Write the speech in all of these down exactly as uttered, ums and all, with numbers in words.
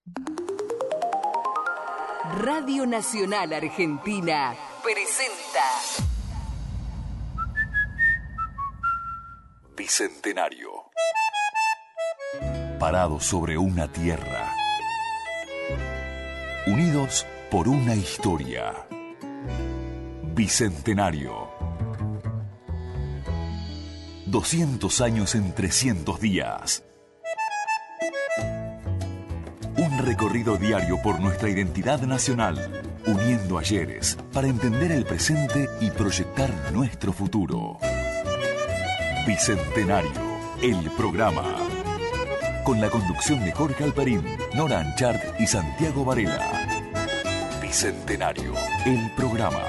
Radio Nacional Argentina presenta Bicentenario. Parados sobre una tierra, unidos por una historia. Bicentenario. doscientos años en trescientos días. Un recorrido diario por nuestra identidad nacional, uniendo ayeres para entender el presente y proyectar nuestro futuro. Bicentenario, el programa. Con la conducción de Jorge Alperín, Nora Anchart y Santiago Varela. Bicentenario, el programa.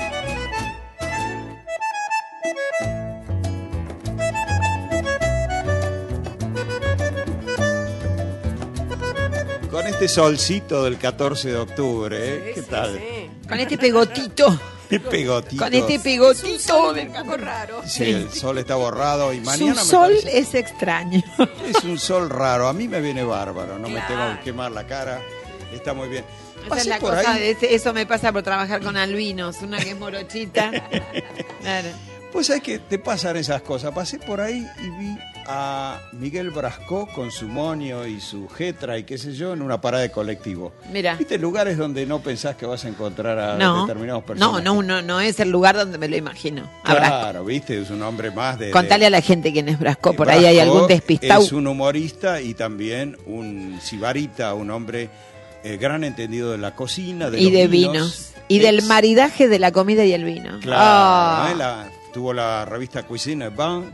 Con este solcito del catorce de octubre, ¿eh? Sí, ¿Qué sí, tal? Sí. Con este pegotito. ¿Qué pegotito? Con este pegotito. Un poco raro. Sí, el sol está borrado y mañana Su me sol parece- es extraño. es un sol raro. A mí me viene bárbaro, no me Claro. tengo que quemar la cara. Está muy bien. Esa es Pasé la por cosa, ahí. de ese- eso me pasa por trabajar con albinos. Una que es morochita. Claro. Pues sabes que te pasan esas cosas. Pasé por ahí y vi a Miguel Brasco con su monio y su jetra y qué sé yo en una parada de colectivo. Mira. ¿Viste lugares donde no pensás que vas a encontrar a No, determinados no, personajes? no, no, no es el lugar donde me lo imagino. Habrá. Claro, viste, es un hombre más de... Contale de- a la gente quién es Brasco, por Brasco ahí hay algún despistado. Es un humorista y también un sibarita, un hombre eh, gran entendido de la cocina, de Y los de vinos. vinos. Y del Ex- maridaje de la comida y el vino. Claro, Ah. ¿eh? La- tuvo la revista Cuisine Vin,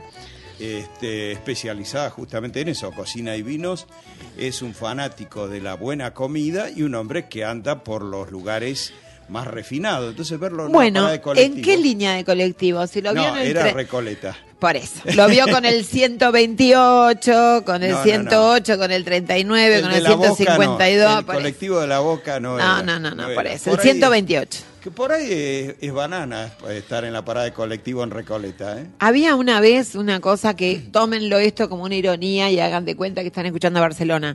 este, especializada justamente en eso, cocina y vinos. Es un fanático de la buena comida y un hombre que anda por los lugares más refinados. Entonces verlo en una Bueno, parada de colectivo. ¿en qué línea de colectivo? Si lo vio No, en el era tren- Recoleta. Por eso. Lo vio con el ciento veintiocho, con el No, no, ciento ocho, con el treinta y nueve, con de el la Boca ciento cincuenta y dos. no, el por eso. colectivo de la Boca no, No, era. no, no, no, era. por eso. Por El ahí- ciento veintiocho. Que por ahí es, es banana estar en la parada de colectivo en Recoleta, ¿eh? Había una vez una cosa que tómenlo esto como una ironía y hagan de cuenta que están escuchando a Barcelona.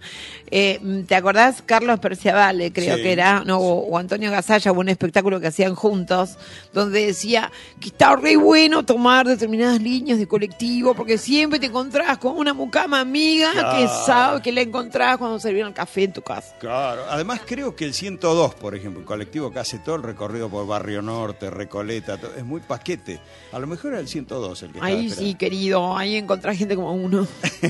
Eh, ¿Te acordás? Carlos Perciavale, creo Sí. que era, no, o, o Antonio Gasalla, hubo un espectáculo que hacían juntos, donde decía que está re bueno tomar determinadas líneas de colectivo, porque siempre te encontrás con una mucama amiga que Claro. sabe que la encontrás cuando servían el café en tu casa. Claro. Además creo que el ciento dos, por ejemplo, el colectivo que hace todo el recorrido por Barrio Norte, Recoleta, todo, es muy paquete. A lo mejor era el ciento dos el que estaba Ahí sí, esperando. querido, ahí encontrás gente como uno.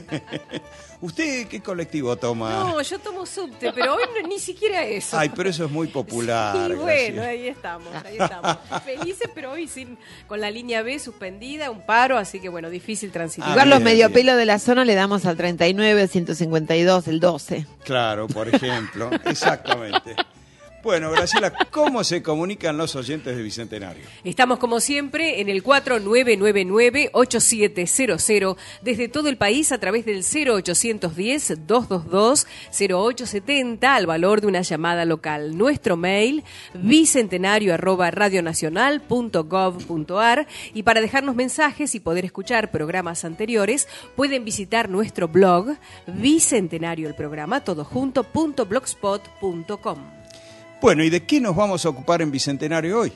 ¿Usted qué colectivo toma? No, yo tomo subte, pero hoy no- ni siquiera eso. Ay, pero eso es muy popular. Y bueno, Graciela. ahí estamos, ahí estamos. Felices, pero hoy sin, con la línea B suspendida, un paro, así que bueno, difícil transitar. Ah, Igual los bien, medio bien. pelo de la zona le damos al treinta y nueve, ciento cincuenta y dos, el doce. Claro, por ejemplo. Exactamente. Bueno, Graciela, ¿cómo se comunican los oyentes de Bicentenario? Estamos como siempre en el cuatro nueve nueve nueve, ocho siete cero cero desde todo el país a través del cero ochocientos diez, doscientos veintidós, cero ocho setenta al valor de una llamada local. Nuestro mail bicentenario arroba radionacional punto gov punto ar y para dejarnos mensajes y poder escuchar programas anteriores pueden visitar nuestro blog Bicentenario el programa todo junto punto blogspot punto com. Bueno, ¿y de qué nos vamos a ocupar en Bicentenario hoy?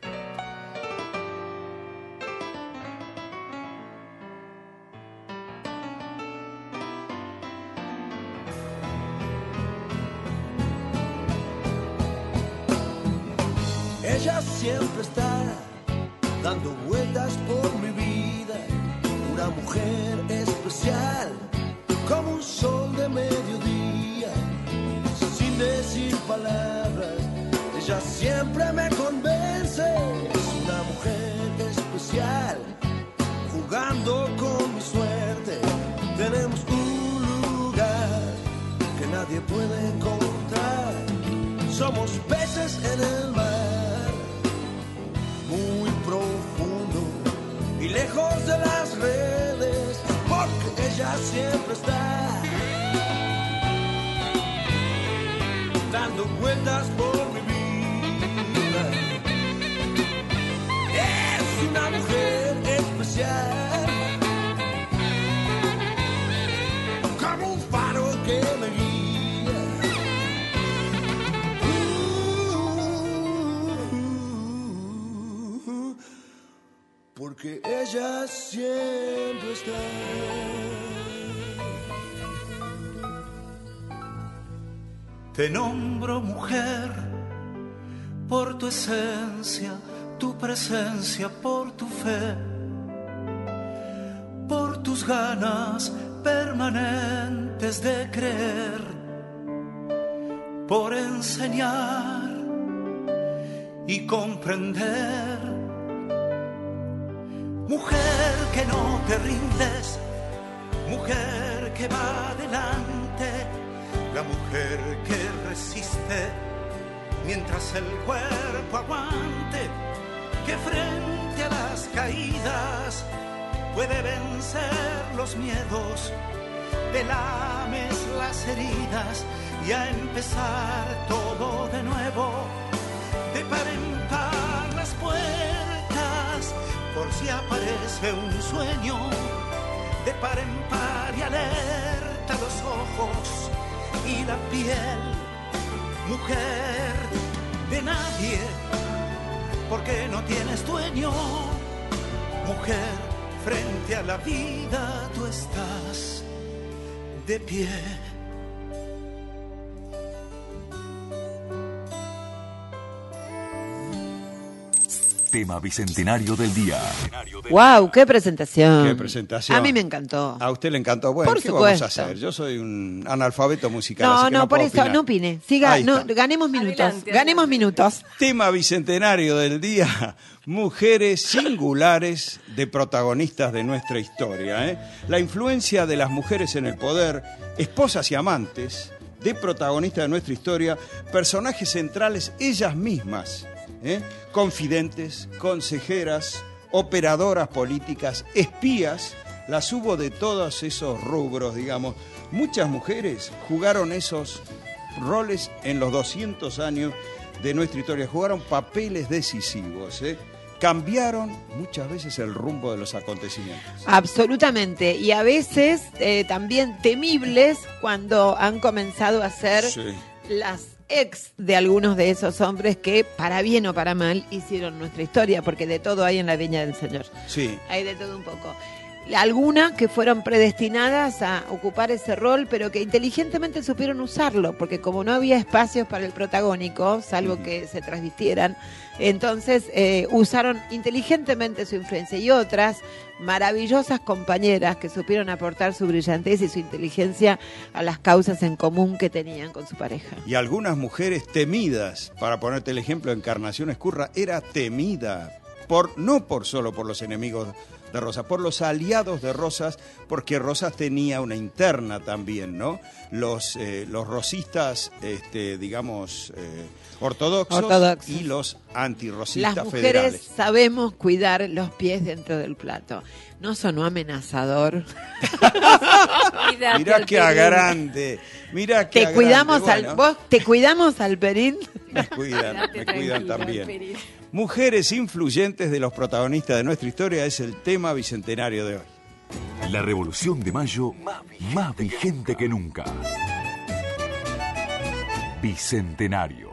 Ella siempre está dando vueltas por mi vida, una mujer especial, como un sol de mediodía, sin decir palabras, ella siempre me convence, es una mujer especial, jugando con mi suerte, tenemos un lugar que nadie puede encontrar, somos peces en el mar, muy profundo y lejos de las redes, porque ella siempre está dando vueltas por mi vida. Es una mujer especial, como un faro que me guía. que ella siempre está. Te nombro mujer por tu esencia, tu presencia, por tu fe, por tus ganas permanentes de creer, por enseñar y comprender. Mujer que no te rindes, mujer que va adelante, la mujer que resiste mientras el cuerpo aguante, que frente a las caídas puede vencer los miedos, te lames las heridas y a empezar todo de nuevo, de par en par las puertas, por si aparece un sueño, de par en par y alerta los ojos y la piel, mujer de nadie, porque no tienes dueño, mujer, frente a la vida tú estás de pie. Tema bicentenario del día. ¡Wow! ¡Qué presentación! Qué presentación. A mí me encantó. A usted le encantó. Bueno, Por ¿qué supuesto. vamos a hacer? Yo soy un analfabeto musical. No, así que no, no por puedo eso, opinar. no opine. Siga, Ahí no, está. ganemos minutos. Adelante, ganemos adelante. minutos. Tema bicentenario del día, mujeres singulares de protagonistas de nuestra historia. ¿eh? La influencia de las mujeres en el poder, esposas y amantes de protagonistas de nuestra historia, personajes centrales ellas mismas, ¿eh? confidentes, consejeras, operadoras políticas, espías, las hubo de todos esos rubros, digamos. Muchas mujeres jugaron esos roles en los doscientos años de nuestra historia, jugaron papeles decisivos, ¿eh? Cambiaron muchas veces el rumbo de los acontecimientos. Absolutamente. Y a veces eh, también temibles cuando han comenzado a ser Sí. las ex de algunos de esos hombres que, para bien o para mal, hicieron nuestra historia, porque de todo hay en la viña del Señor. Sí. Hay de todo un poco. Algunas que fueron predestinadas a ocupar ese rol, pero que inteligentemente supieron usarlo, porque como no había espacios para el protagónico, salvo que se transvistieran, entonces eh, usaron inteligentemente su influencia. Y otras maravillosas compañeras que supieron aportar su brillantez y su inteligencia a las causas en común que tenían con su pareja. Y algunas mujeres temidas, para ponerte el ejemplo, Encarnación Escurra era temida, por no por solo por los enemigos de Rosas, por los aliados de Rosas, porque Rosas tenía una interna también, ¿no? Los, eh, los rosistas, este, digamos, eh, ortodoxos, Ortodoxos. y los antirrosistas Las mujeres federales. sabemos cuidar los pies dentro del plato. ¿No sonó amenazador? Cuídate, Mirá que Alperín. agrande, mirá que Te agrande. cuidamos Bueno, al vos, te cuidamos Alperín. me cuidan, Quédate me cuidan tranquilo, también. Alperín. Mujeres influyentes de los protagonistas de nuestra historia es el tema bicentenario de hoy. La Revolución de Mayo, más vigente que nunca. Bicentenario.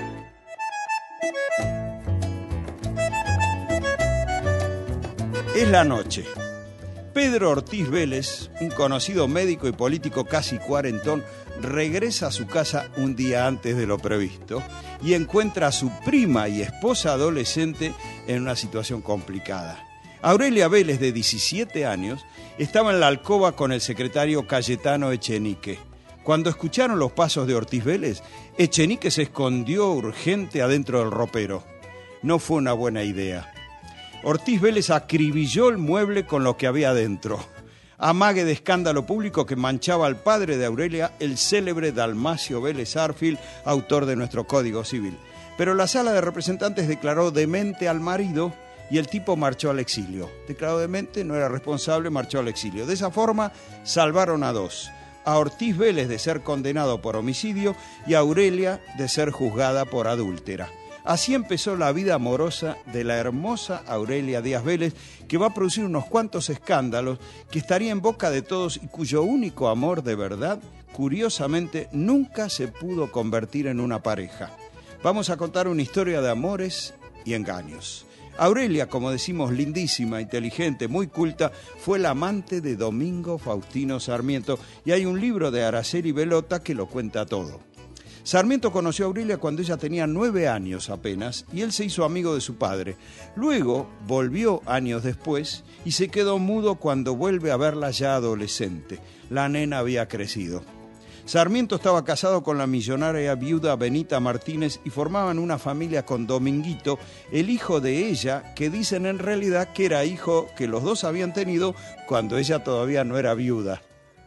Es la noche. Pedro Ortiz Vélez, un conocido médico y político casi cuarentón, regresa a su casa un día antes de lo previsto y encuentra a su prima y esposa adolescente en una situación complicada. Aurelia Vélez, de diecisiete años, estaba en la alcoba con el secretario Cayetano Echenique. Cuando escucharon los pasos de Ortiz Vélez, Echenique se escondió urgente adentro del ropero. No fue una buena idea. Ortiz Vélez acribilló el mueble con lo que había dentro. Amague de escándalo público que manchaba al padre de Aurelia, el célebre Dalmacio Vélez Arfield, autor de nuestro Código Civil. Pero la Sala de Representantes declaró demente al marido y el tipo marchó al exilio. Declaró demente, no era responsable, marchó al exilio. De esa forma salvaron a dos. A Ortiz Vélez de ser condenado por homicidio y a Aurelia de ser juzgada por adúltera. Así empezó la vida amorosa de la hermosa Aurelia Díaz Vélez, que va a producir unos cuantos escándalos que estaría en boca de todos y cuyo único amor de verdad, curiosamente, nunca se pudo convertir en una pareja. Vamos a contar una historia de amores y engaños. Aurelia, como decimos, lindísima, inteligente, muy culta, fue la amante de Domingo Faustino Sarmiento y hay un libro de Araceli Velota que lo cuenta todo. Sarmiento conoció a Aurelia cuando ella tenía nueve años apenas y él se hizo amigo de su padre. Luego volvió años después y se quedó mudo cuando vuelve a verla ya adolescente. La nena había crecido. Sarmiento estaba casado con la millonaria viuda Benita Martínez y formaban una familia con Dominguito, el hijo de ella, que dicen en realidad que era hijo que los dos habían tenido cuando ella todavía no era viuda.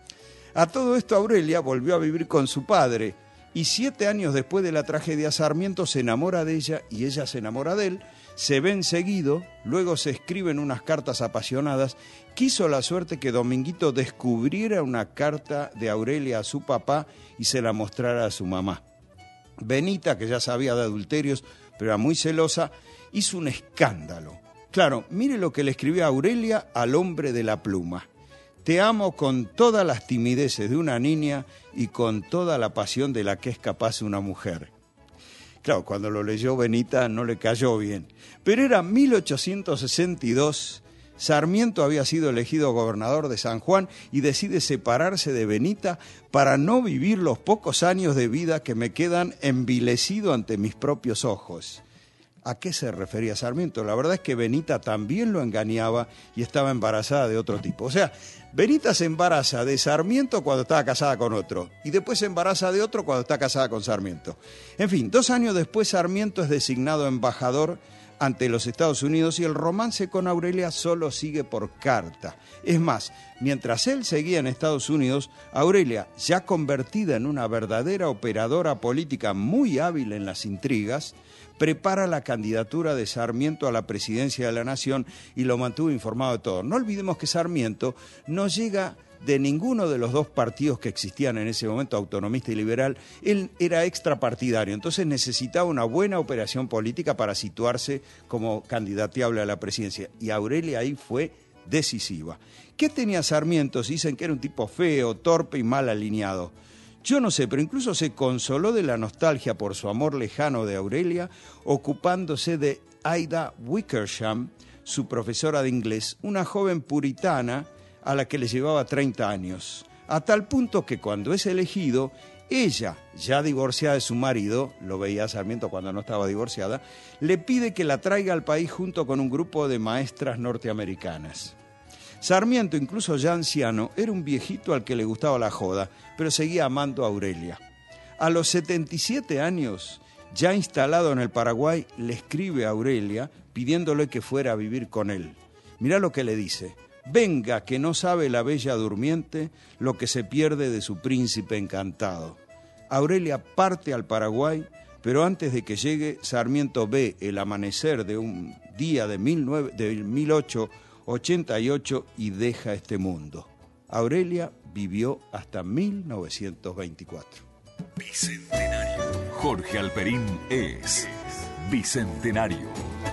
A todo esto Aurelia volvió a vivir con su padre y siete años después de la tragedia Sarmiento se enamora de ella y ella se enamora de él. Se ven seguido, luego se escriben unas cartas apasionadas. Quiso la suerte que Dominguito descubriera una carta de Aurelia a su papá y se la mostrara a su mamá. Benita, que ya sabía de adulterios, pero era muy celosa, hizo un escándalo. Claro, mire lo que le escribió Aurelia al hombre de la pluma. Te amo con todas las timideces de una niña y con toda la pasión de la que es capaz una mujer. Claro, cuando lo leyó Benita no le cayó bien. Pero era mil ochocientos sesenta y dos, Sarmiento había sido elegido gobernador de San Juan y decide separarse de Benita para no vivir los pocos años de vida que me quedan envilecido ante mis propios ojos. ¿A qué se refería Sarmiento? La verdad es que Benita también lo engañaba y estaba embarazada de otro tipo. O sea, Benita se embaraza de Sarmiento cuando estaba casada con otro y después se embaraza de otro cuando está casada con Sarmiento. En fin, dos años después Sarmiento es designado embajador ante los Estados Unidos y el romance con Aurelia solo sigue por carta. Es más, mientras él seguía en Estados Unidos, Aurelia, ya convertida en una verdadera operadora política muy hábil en las intrigas, prepara la candidatura de Sarmiento a la presidencia de la Nación y lo mantuvo informado de todo. No olvidemos que Sarmiento no llega de ninguno de los dos partidos que existían en ese momento, autonomista y liberal. Él era extrapartidario, entonces necesitaba una buena operación política para situarse como candidateable a la presidencia. Y Aurelia ahí fue decisiva. ¿Qué tenía Sarmiento? Dicen que era un tipo feo, torpe y mal alineado. Yo no sé, pero incluso se consoló de la nostalgia por su amor lejano de Aurelia, ocupándose de Ida Wickersham, su profesora de inglés, una joven puritana a la que le llevaba treinta años, a tal punto que cuando es elegido, ella, ya divorciada de su marido, lo veía Sarmiento cuando no estaba divorciada, le pide que la traiga al país junto con un grupo de maestras norteamericanas. Sarmiento, incluso ya anciano, era un viejito al que le gustaba la joda, pero seguía amando a Aurelia. A los setenta y siete años, ya instalado en el Paraguay, le escribe a Aurelia pidiéndole que fuera a vivir con él. Mirá lo que le dice: venga, que no sabe la bella durmiente lo que se pierde de su príncipe encantado. Aurelia parte al Paraguay, pero antes de que llegue, Sarmiento ve el amanecer de un día de, de mil ochocientos ochenta y ocho y deja este mundo. Aurelia vivió hasta mil novecientos veinticuatro. Bicentenario. Jorge Alperín es Bicentenario.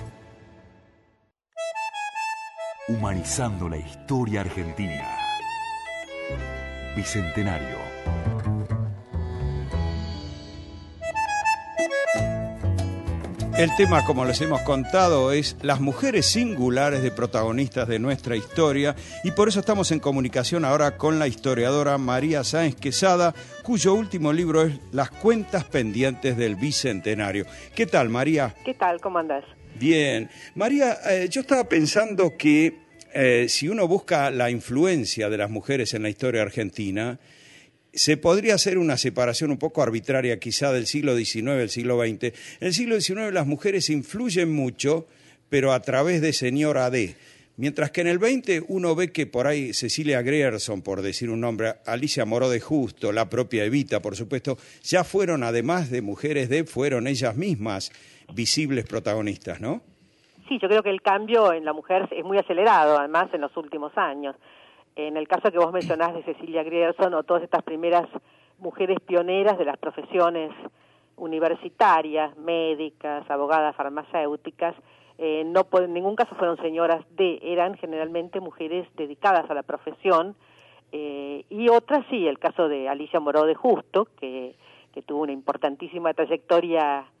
Humanizando la historia argentina. Bicentenario. El tema, como les hemos contado, es las mujeres singulares de protagonistas de nuestra historia y por eso estamos en comunicación ahora con la historiadora María Sáenz Quesada, cuyo último libro es Las cuentas pendientes del Bicentenario. ¿Qué tal, María? ¿Qué tal? ¿Cómo andás? Bien. María, eh, yo estaba pensando que eh, si uno busca la influencia de las mujeres en la historia argentina, se podría hacer una separación un poco arbitraria quizá del siglo diecinueve al siglo veinte. En el siglo diecinueve las mujeres influyen mucho, pero a través de señora D. Mientras que en el veinte uno ve que por ahí Cecilia Grierson, por decir un nombre, Alicia Moró de Justo, la propia Evita, por supuesto, ya fueron, además de mujeres D, fueron ellas mismas visibles protagonistas, ¿no? Sí, yo creo que el cambio en la mujer es muy acelerado, además, en los últimos años. En el caso que vos mencionás de Cecilia Grierson o todas estas primeras mujeres pioneras de las profesiones universitarias, médicas, abogadas, farmacéuticas, eh, no en ningún caso fueron señoras de, eran generalmente mujeres dedicadas a la profesión, eh, y otras sí, el caso de Alicia Moró de Justo, que, que tuvo una importantísima trayectoria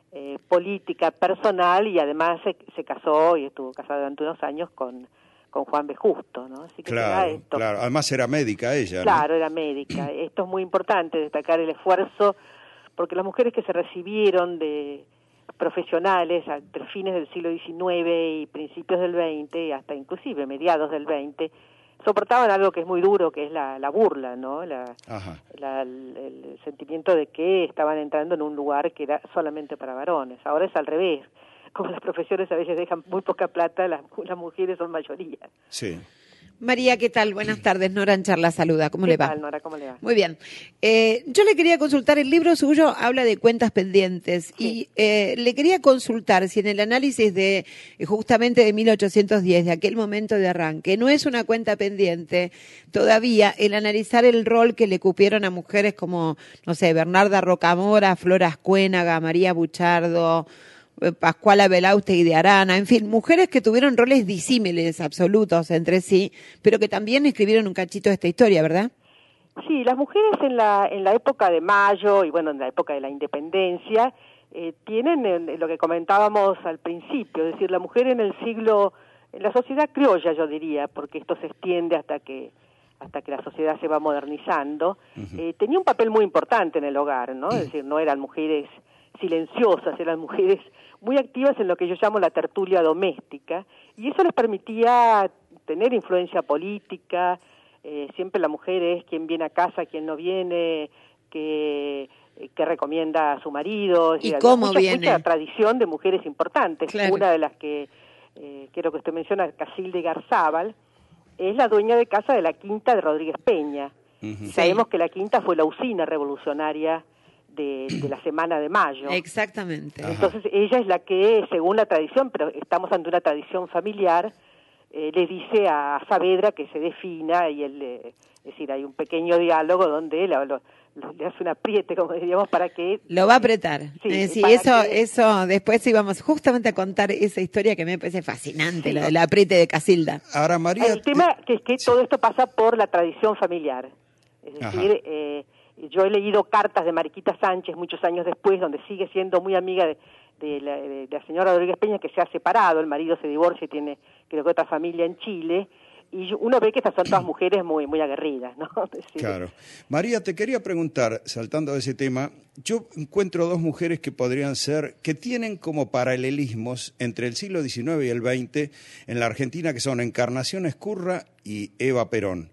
eh, política personal, y además se, se casó y estuvo casada durante unos años con, con Juan B. Justo, ¿no? Así que claro, esto. claro. Además era médica ella, Claro, ¿no? era médica. Esto es muy importante, destacar el esfuerzo, porque las mujeres que se recibieron de profesionales entre fines del siglo diecinueve y principios del veinte, hasta inclusive mediados del veinte, soportaban algo que es muy duro, que es la, la burla, ¿no? La, la, el, el sentimiento de que estaban entrando en un lugar que era solamente para varones. Ahora es al revés. Como las profesiones a veces dejan muy poca plata, las, las mujeres son mayoría. Sí. María, ¿qué tal? Buenas tardes. Nora Anchar la saluda. ¿Cómo le va? ¿Qué tal, Nora? ¿Cómo le va? Muy bien. Eh, yo le quería consultar, el libro suyo habla de cuentas pendientes, sí. y eh, le quería consultar si en el análisis de justamente de mil ochocientos diez, de aquel momento de arranque, no es una cuenta pendiente todavía el analizar el rol que le cupieron a mujeres como, no sé, Bernarda Rocamora, Flora Ascuénaga, María Buchardo, Pascuala Belaustegui de Arana, en fin, mujeres que tuvieron roles disímiles, absolutos entre sí, pero que también escribieron un cachito de esta historia, ¿verdad? Sí, las mujeres en la en la época de Mayo y bueno, en la época de la Independencia, eh, tienen eh, lo que comentábamos al principio, es decir, la mujer en el siglo, en la sociedad criolla, yo diría, porque esto se extiende hasta que hasta que la sociedad se va modernizando, uh-huh. eh, tenía un papel muy importante en el hogar, ¿no? Es decir, no eran mujeres silenciosas, eran mujeres muy activas en lo que yo llamo la tertulia doméstica, y eso les permitía tener influencia política. Eh, siempre la mujer es quien viene a casa, quien no viene, que, que recomienda a su marido. ¿Y cómo mucha, viene? Mucha tradición de mujeres importantes. Claro. Una de las que eh, quiero que usted menciona, Casilda Garzábal, es la dueña de casa de la Quinta de Rodríguez Peña. Uh-huh. Sabemos sí. que la Quinta fue la usina revolucionaria De, de la Semana de Mayo. Exactamente. Entonces Ajá. ella es la que, según la tradición, pero estamos ante una tradición familiar, eh, le dice a Saavedra que se defina, y él, eh, es decir, hay un pequeño diálogo donde él lo, lo, le hace un apriete, como diríamos, para que... Lo va a apretar. Sí, eh, sí para eso, que... eso después íbamos justamente a contar esa historia que me parece fascinante, sí. lo del apriete de Casilda. Ahora, María... El tema que es que sí. todo esto pasa por la tradición familiar. Es decir, eh, yo he leído cartas de Mariquita Sánchez muchos años después, donde sigue siendo muy amiga de, de, la, de la señora Rodríguez Peña, que se ha separado, el marido se divorcia y tiene, creo que, otra familia en Chile, y uno ve que estas son todas mujeres muy muy aguerridas, ¿no? Sí. Claro. María, te quería preguntar, saltando de ese tema, yo encuentro dos mujeres que podrían ser, que tienen como paralelismos entre el siglo diecinueve y el veinte en la Argentina, que son Encarnación Ezcurra y Eva Perón.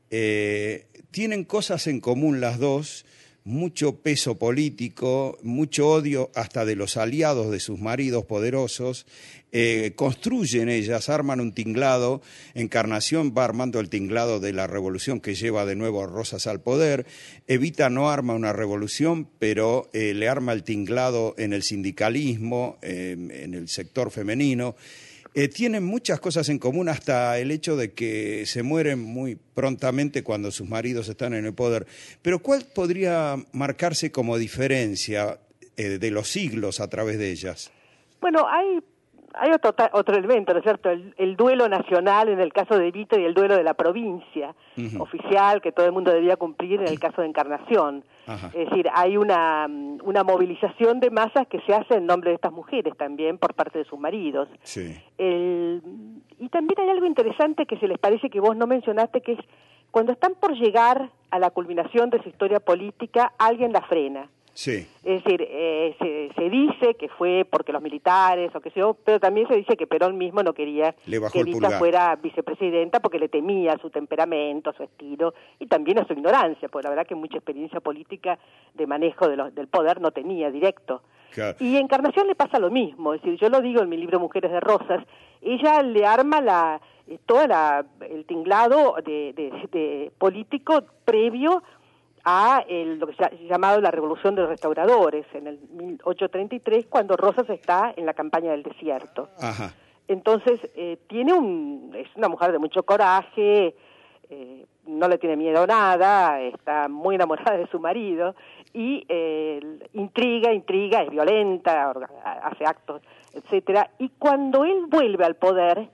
Eh, tienen cosas en común las dos, mucho peso político, mucho odio hasta de los aliados de sus maridos poderosos, eh, construyen ellas, arman un tinglado, Encarnación va armando el tinglado de la revolución que lleva de nuevo a Rosas al poder, Evita no arma una revolución, pero eh, le arma el tinglado en el sindicalismo, eh, en el sector femenino. Eh, tienen muchas cosas en común, hasta el hecho de que se mueren muy prontamente cuando sus maridos están en el poder. Pero ¿cuál podría marcarse como diferencia eh, de los siglos a través de ellas? Bueno, hay hay otro, otro elemento, ¿no es cierto? El, el duelo nacional en el caso de Evita y el duelo de la provincia uh-huh. oficial que todo el mundo debía cumplir en el caso de Encarnación. Ajá. Es decir, hay una, una movilización de masas que se hace en nombre de estas mujeres también por parte de sus maridos. Sí. El, y también hay algo interesante que se les parece que vos no mencionaste, que es cuando están por llegar a la culminación de su historia política, alguien la frena. Sí. Es decir, eh, se, se dice que fue porque los militares o qué sé yo, pero también se dice que Perón mismo no quería que Evita fuera vicepresidenta porque le temía a su temperamento, a su estilo y también a su ignorancia, porque la verdad que mucha experiencia política de manejo de los, del poder no tenía directo. Claro. Y a Encarnación le pasa lo mismo, es decir, yo lo digo en mi libro Mujeres de Rosas, ella le arma la todo la, el tinglado de, de, de político previo a el, lo que se ha llamado la Revolución de los Restauradores en el mil ochocientos treinta y tres, cuando Rosas está en la campaña del desierto. Ajá. Entonces, eh, tiene un es una mujer de mucho coraje, eh, no le tiene miedo a nada, está muy enamorada de su marido, y eh, intriga, intriga, es violenta, hace actos, etcétera. Y cuando él vuelve al poder,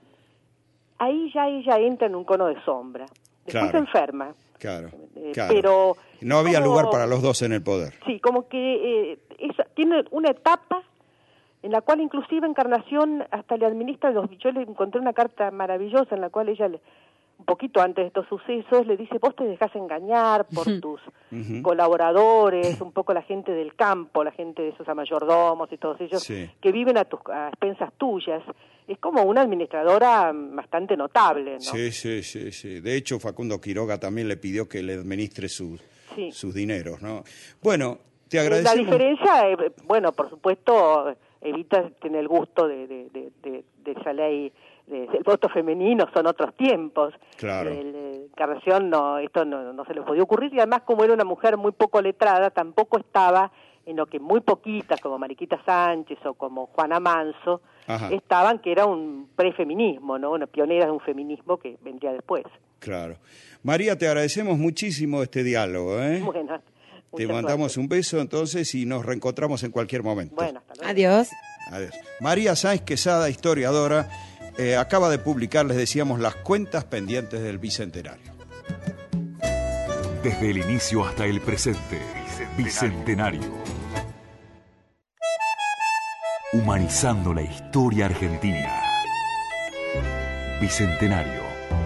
ahí ya ella entra en un cono de sombra. Después claro. se enferma. Claro, eh, claro. Pero no había como, lugar para los dos en el poder. Sí, como que eh, es, tiene una etapa en la cual inclusive Encarnación hasta le administra los... Yo le encontré una carta maravillosa en la cual ella, le, un poquito antes de estos sucesos, le dice, vos te dejás engañar por tus uh-huh. colaboradores, un poco la gente del campo, la gente de esos mayordomos y todos ellos, sí. que viven a tus a expensas tuyas. Es como una administradora bastante notable, ¿no? Sí, sí, sí, sí. De hecho, Facundo Quiroga también le pidió que le administre sus, sí. sus dineros, ¿no? Bueno, te agradecemos. La diferencia, eh, bueno, por supuesto... Evita tiene el gusto de, de, de, de, de esa ley de, del voto femenino, son otros tiempos. Claro. El, el, Encarnación no, esto no, no se le podía ocurrir, y además como era una mujer muy poco letrada, tampoco estaba en lo que muy poquitas, como Mariquita Sánchez o como Juana Manso, Ajá. estaban, que era un prefeminismo, ¿no? Una pionera de un feminismo que vendría después. Claro. María, te agradecemos muchísimo este diálogo, ¿eh? Bueno, te mandamos suerte. Un beso entonces y nos reencontramos en cualquier momento. Bueno, hasta luego. Adiós. Adiós. María Sáenz Quesada, historiadora, eh, acaba de publicar, les decíamos, las cuentas pendientes del Bicentenario. Desde el inicio hasta el presente, Bicentenario. Bicentenario. Humanizando la historia argentina. Bicentenario.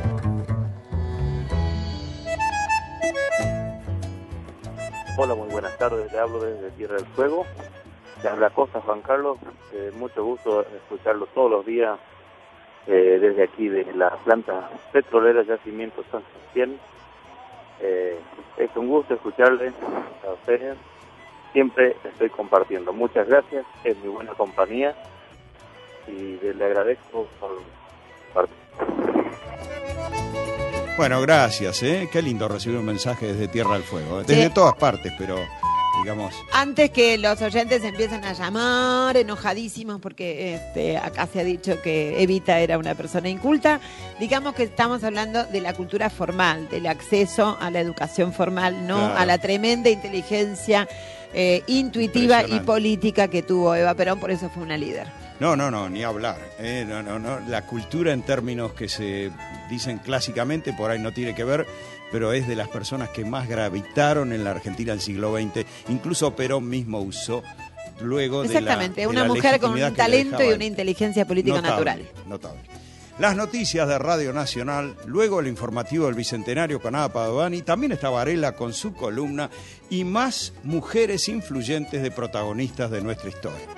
Hola, muy buenas tardes, le hablo desde Tierra del Fuego, le habla Costa Juan Carlos, eh, mucho gusto escucharlo todos los días eh, desde aquí de la planta petrolera Yacimiento San Sebastián. Eh, es un gusto escucharle a ustedes, siempre estoy compartiendo, muchas gracias, es mi buena compañía y le agradezco por participar. Bueno, gracias, ¿eh? Qué lindo recibir un mensaje desde Tierra del Fuego, desde sí. todas partes, pero digamos... Antes que los oyentes empiecen a llamar enojadísimos porque este, acá se ha dicho que Evita era una persona inculta, digamos que estamos hablando de la cultura formal, del acceso a la educación formal, no claro. a la tremenda inteligencia eh, intuitiva y política que tuvo Eva Perón, por eso fue una líder. No, no, no, ni hablar. Eh, no, no, no. La cultura en términos que se dicen clásicamente, por ahí no tiene que ver, pero es de las personas que más gravitaron en la Argentina del siglo veinte. Incluso Perón mismo usó luego de la Exactamente, de una la mujer con un talento y una inteligencia política notable, natural. Notable. Las noticias de Radio Nacional, luego el informativo del Bicentenario con Ana Padovani, también está Varela con su columna y más mujeres influyentes de protagonistas de nuestra historia.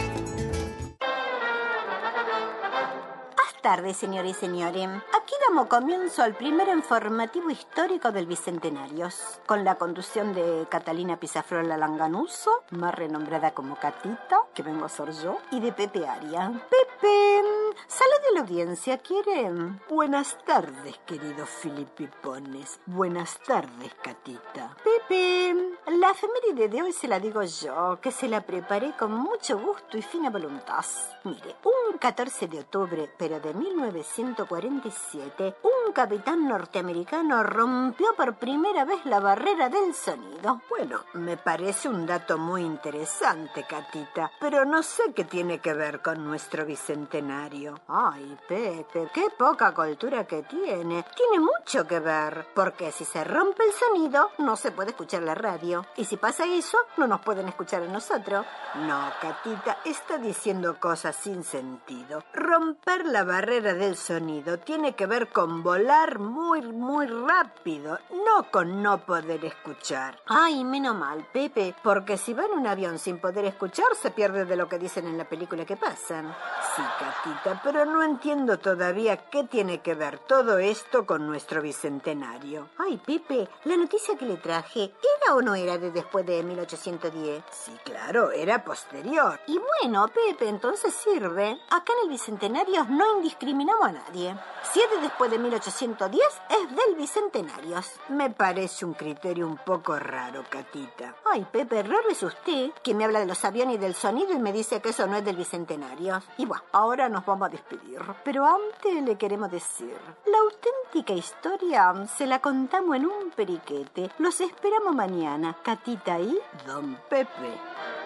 Buenas tardes, señores y señores. Aquí damos comienzo al primer informativo histórico del Bicentenario, con la conducción de Catalina Pizafrola Langanuso, más renombrada como Catita, que vengo a ser yo, y de Pepe Aria. Pepe, salude a la audiencia, ¿quieren? Buenas tardes, queridos filipipones. Buenas tardes, Catita. Pepe, la efeméride de hoy se la digo yo, que se la preparé con mucho gusto y fina voluntad. Mire, un catorce de octubre, pero de mil novecientos cuarenta y siete, un capitán norteamericano rompió por primera vez la barrera del sonido. Bueno, me parece un dato muy interesante, Catita, pero no sé qué tiene que ver con nuestro bicentenario. Ay, Pepe, qué poca cultura que tiene. Tiene mucho que ver, porque si se rompe el sonido, no se puede escuchar la radio. Y si pasa eso, no nos pueden escuchar a nosotros. No, Catita, está diciendo cosas sin sentido. Romper la barrera del sonido tiene que ver con volar muy, muy rápido, no con no poder escuchar. Ay, menos mal, Pepe, porque si va en un avión sin poder escuchar, se pierde de lo que dicen en la película que pasan. Sí, Catita, pero no entiendo todavía qué tiene que ver todo esto con nuestro bicentenario. Ay, Pepe, la noticia que le traje, ¿era o no era de después de mil ochocientos diez? Sí, claro, era posterior. Y bueno, Pepe, entonces sirve. Acá en el bicentenario no indiscriminamos a nadie. Si es de después de mil ochocientos diez, es del bicentenario. Me parece un criterio un poco raro, Catita. Ay, Pepe, raro es usted, que me habla de los aviones y del sonido y me dice que eso no es del bicentenario. Y bueno, ahora nos vamos a despedir. Pero antes le queremos decir, la auténtica historia se la contamos en un periquete. Los esperamos mañana, Catita y Don Pepe.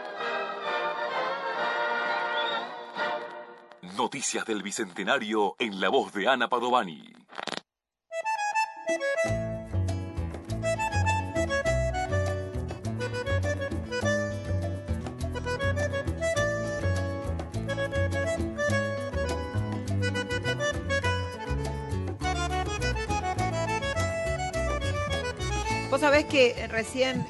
Noticias del Bicentenario en la voz de Ana Padovani. Vos sabés que recién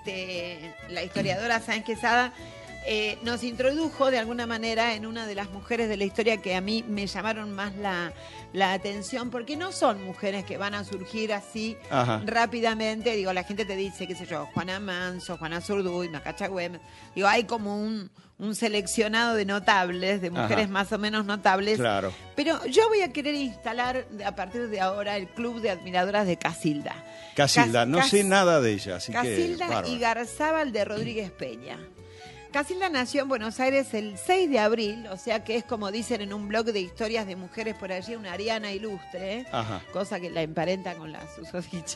este, la historiadora Sáenz Quesada eh, nos introdujo de alguna manera en una de las mujeres de la historia que a mí me llamaron más la, la atención, porque no son mujeres que van a surgir así Ajá. rápidamente. Digo, la gente te dice, qué sé yo, Juana Manso, Juana Zurduy, Macacha Güemes. Digo, hay como un, un seleccionado de notables, de mujeres Ajá. más o menos notables. Claro. Pero yo voy a querer instalar a partir de ahora el Club de Admiradoras de Casilda. Casilda, Cas, no Cas, sé nada de ella, así Casilda que... Casilda y Garzábal de Rodríguez Peña. Casilda nació en Buenos Aires el seis de abril, o sea que es como dicen en un blog de historias de mujeres por allí, una ariana ilustre, ¿eh? Cosa que la emparenta con la susodicha.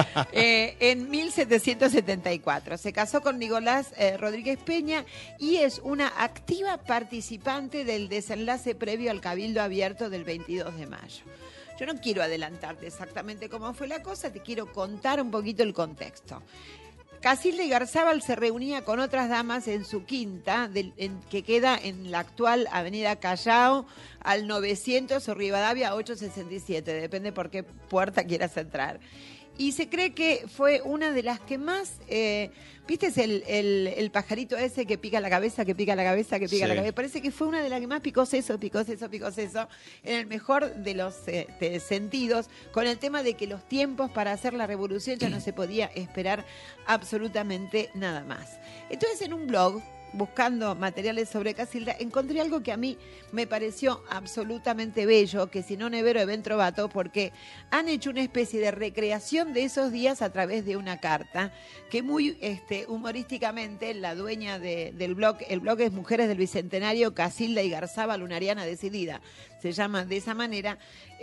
eh, en mil setecientos setenta y cuatro. Se casó con Nicolás eh, Rodríguez Peña y es una activa participante del desenlace previo al Cabildo Abierto del veintidós de mayo. Yo no quiero adelantarte exactamente cómo fue la cosa, te quiero contar un poquito el contexto. Casilda y Garzábal se reunía con otras damas en su quinta, del, en, que queda en la actual Avenida Callao, al novecientos o Rivadavia ochocientos sesenta y siete, depende por qué puerta quieras entrar. Y se cree que fue una de las que más, eh, ¿viste el, el, el pajarito ese que pica la cabeza, que pica la cabeza, que pica sí. la cabeza? Parece que fue una de las que más picó seso, picó seso, picó seso, en el mejor de los eh, de sentidos, con el tema de que los tiempos para hacer la revolución ya no se podía esperar absolutamente nada más. Entonces, en un blog, buscando materiales sobre Casilda, encontré algo que a mí me pareció absolutamente bello, que si no nevero ben trovato, porque han hecho una especie de recreación de esos días a través de una carta, que muy este, humorísticamente la dueña de, del blog, el blog es Mujeres del Bicentenario, Casilda y Garzábal, una ariana decidida, se llama de esa manera,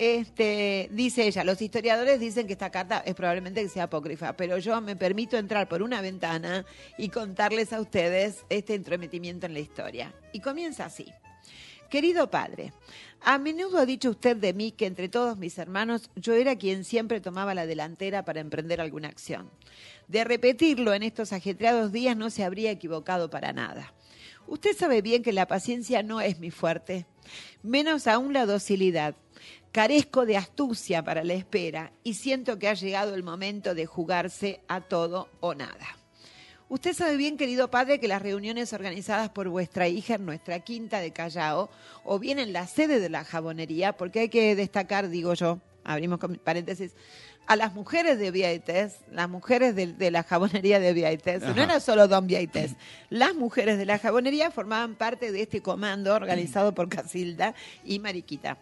este, dice ella, los historiadores dicen que esta carta es probablemente que sea apócrifa, pero yo me permito entrar por una ventana y contarles a ustedes este entrometimiento en la historia. Y comienza así. Querido padre, a menudo ha dicho usted de mí que entre todos mis hermanos yo era quien siempre tomaba la delantera para emprender alguna acción. De repetirlo en estos ajetreados días no se habría equivocado para nada. Usted sabe bien que la paciencia no es mi fuerte, menos aún la docilidad. Carezco de astucia para la espera y siento que ha llegado el momento de jugarse a todo o nada. Usted sabe bien, querido padre, que las reuniones organizadas por vuestra hija en nuestra quinta de Callao, o bien en la sede de la jabonería, porque hay que destacar, digo yo, abrimos paréntesis, a las mujeres de Vieites, las mujeres de, de la jabonería de Vieites, no era solo Don Vieites, las mujeres de la jabonería formaban parte de este comando organizado por Casilda y Mariquita.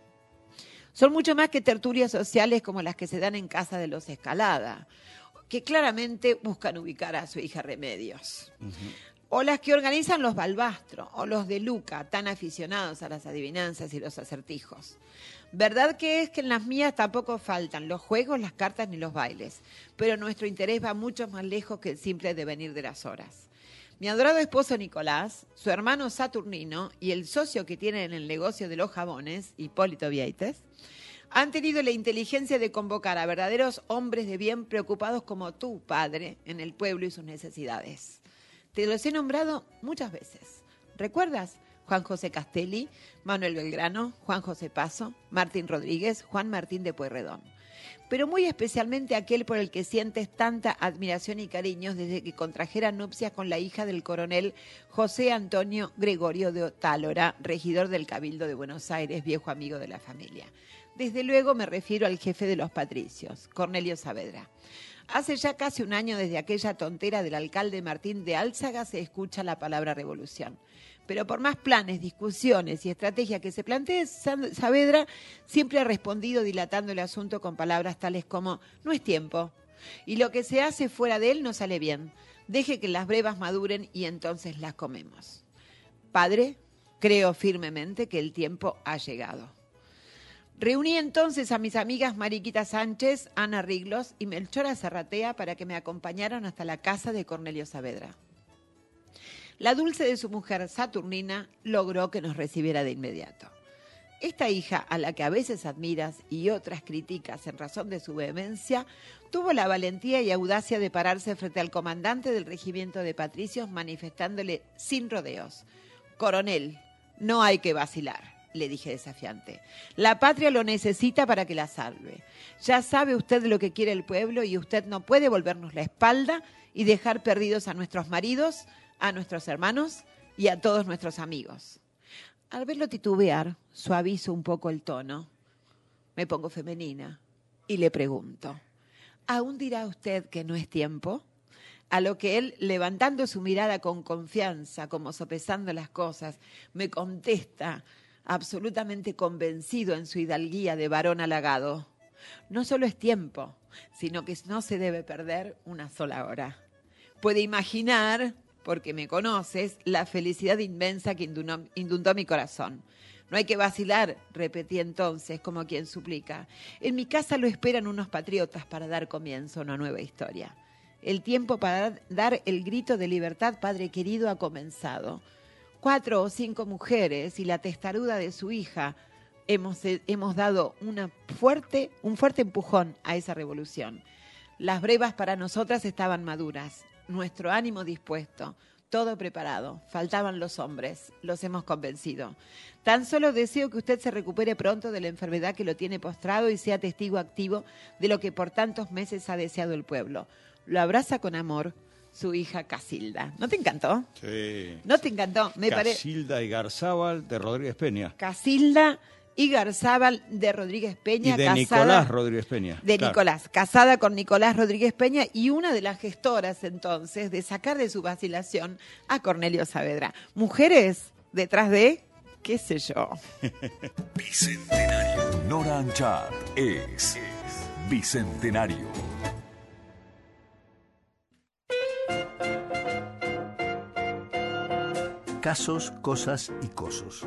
Son mucho más que tertulias sociales como las que se dan en casa de los Escalada, que claramente buscan ubicar a su hija Remedios. Uh-huh. O las que organizan los Balbastro, o los de Luca, tan aficionados a las adivinanzas y los acertijos. Verdad que es que en las mías tampoco faltan los juegos, las cartas ni los bailes, pero nuestro interés va mucho más lejos que el simple devenir de las horas. Mi adorado esposo Nicolás, su hermano Saturnino y el socio que tiene en el negocio de los jabones, Hipólito Vieites, han tenido la inteligencia de convocar a verdaderos hombres de bien preocupados como tú, padre, en el pueblo y sus necesidades. Te los he nombrado muchas veces. ¿Recuerdas? Juan José Castelli, Manuel Belgrano, Juan José Paso, Martín Rodríguez, Juan Martín de Pueyrredón. Pero muy especialmente aquel por el que sientes tanta admiración y cariños desde que contrajera nupcias con la hija del coronel José Antonio Gregorio de Otálora, regidor del Cabildo de Buenos Aires, viejo amigo de la familia. Desde luego me refiero al jefe de los patricios, Cornelio Saavedra. Hace ya casi un año desde aquella tontera del alcalde Martín de Álzaga se escucha la palabra revolución. Pero por más planes, discusiones y estrategias que se plantee, Saavedra siempre ha respondido dilatando el asunto con palabras tales como no es tiempo y lo que se hace fuera de él no sale bien. Deje que las brevas maduren y entonces las comemos. Padre, creo firmemente que el tiempo ha llegado. Reuní entonces a mis amigas Mariquita Sánchez, Ana Riglos y Melchora Serratea para que me acompañaran hasta la casa de Cornelio Saavedra. La dulce de su mujer, Saturnina, logró que nos recibiera de inmediato. Esta hija, a la que a veces admiras y otras criticas en razón de su vehemencia, tuvo la valentía y audacia de pararse frente al comandante del regimiento de patricios manifestándole sin rodeos: coronel, no hay que vacilar. le dije desafiante. La patria lo necesita para que la salve. Ya sabe usted lo que quiere el pueblo y usted no puede volvernos la espalda y dejar perdidos a nuestros maridos, a nuestros hermanos y a todos nuestros amigos. Al verlo titubear, suavizo un poco el tono. Me pongo femenina y le pregunto, ¿aún dirá usted que no es tiempo? A lo que él, levantando su mirada con confianza, como sopesando las cosas, me contesta, absolutamente convencido en su hidalguía de varón halagado. No solo es tiempo, sino que no se debe perder una sola hora. Puede imaginar, porque me conoces, la felicidad inmensa que inundó, inundó mi corazón. No hay que vacilar, repetí entonces, como quien suplica. En mi casa lo esperan unos patriotas para dar comienzo a una nueva historia. El tiempo para dar el grito de libertad, padre querido, ha comenzado. Cuatro o cinco mujeres y la testaruda de su hija hemos, hemos dado una fuerte, un fuerte empujón a esa revolución. Las brevas para nosotras estaban maduras, nuestro ánimo dispuesto, todo preparado. Faltaban los hombres, los hemos convencido. Tan solo deseo que usted se recupere pronto de la enfermedad que lo tiene postrado y sea testigo activo de lo que por tantos meses ha deseado el pueblo. Lo abraza con amor su hija Casilda. ¿No te encantó? Sí. ¿No te encantó? Me pare... Casilda y Garzábal de Rodríguez Peña. Casilda y Garzábal de Rodríguez Peña. Y de casada, Nicolás Rodríguez Peña. De claro. Nicolás, casada con Nicolás Rodríguez Peña y una de las gestoras entonces de sacar de su vacilación a Cornelio Saavedra. Mujeres detrás de, qué sé yo. Bicentenario. Nora Anchart es Bicentenario. Casos, cosas y cosos.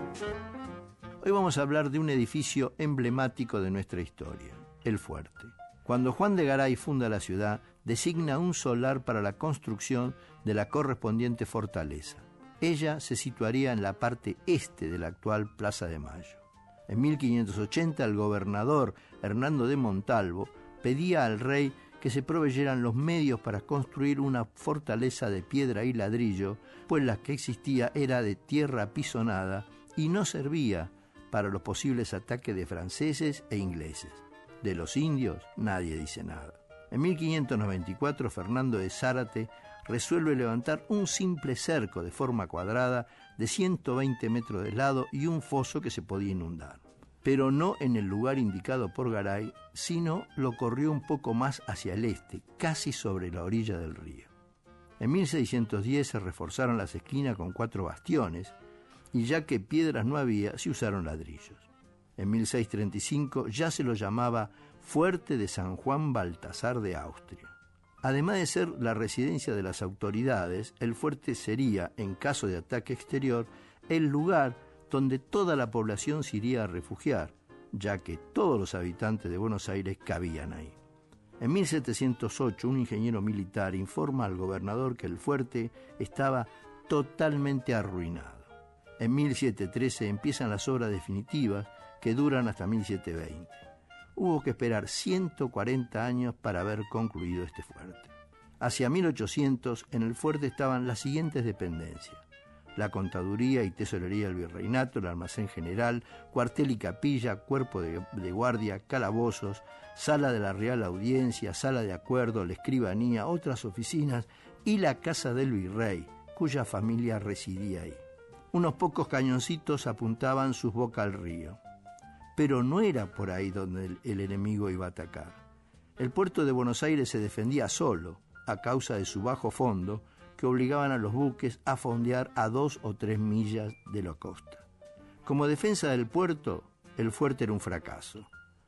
Hoy vamos a hablar de un edificio emblemático de nuestra historia, el Fuerte. Cuando Juan de Garay funda la ciudad, designa un solar para la construcción de la correspondiente fortaleza. Ella se situaría en la parte este de la actual Plaza de Mayo. En mil quinientos ochenta, el gobernador Hernando de Montalvo pedía al rey que se proveyeran los medios para construir una fortaleza de piedra y ladrillo, pues la que existía era de tierra apisonada y no servía para los posibles ataques de franceses e ingleses. De los indios nadie dice nada. En mil quinientos noventa y cuatro, Fernando de Zárate resuelve levantar un simple cerco de forma cuadrada de ciento veinte metros de lado y un foso que se podía inundar. Pero no en el lugar indicado por Garay, sino lo corrió un poco más hacia el este, casi sobre la orilla del río. En mil seiscientos diez se reforzaron las esquinas con cuatro bastiones, y ya que piedras no había, se usaron ladrillos. En mil seiscientos treinta y cinco ya se lo llamaba Fuerte de San Juan Baltasar de Austria. Además de ser la residencia de las autoridades, el fuerte sería, en caso de ataque exterior, el lugar donde toda la población se iría a refugiar, ya que todos los habitantes de Buenos Aires cabían ahí. En mil setecientos ocho, un ingeniero militar informa al gobernador que el fuerte estaba totalmente arruinado. En mil setecientos trece empiezan las obras definitivas que duran hasta mil setecientos veinte. Hubo que esperar ciento cuarenta años para haber concluido este fuerte. Hacia mil ochocientos, en el fuerte estaban las siguientes dependencias: la contaduría y tesorería del virreinato, el almacén general, cuartel y capilla, cuerpo de, de guardia, calabozos, sala de la Real Audiencia, sala de acuerdo, la escribanía, otras oficinas y la casa del virrey, cuya familia residía ahí. Unos pocos cañoncitos apuntaban sus bocas al río. Pero no era por ahí donde el, el enemigo iba a atacar. El puerto de Buenos Aires se defendía solo, a causa de su bajo fondo, que obligaban a los buques a fondear a dos o tres millas de la costa. Como defensa del puerto, el fuerte era un fracaso.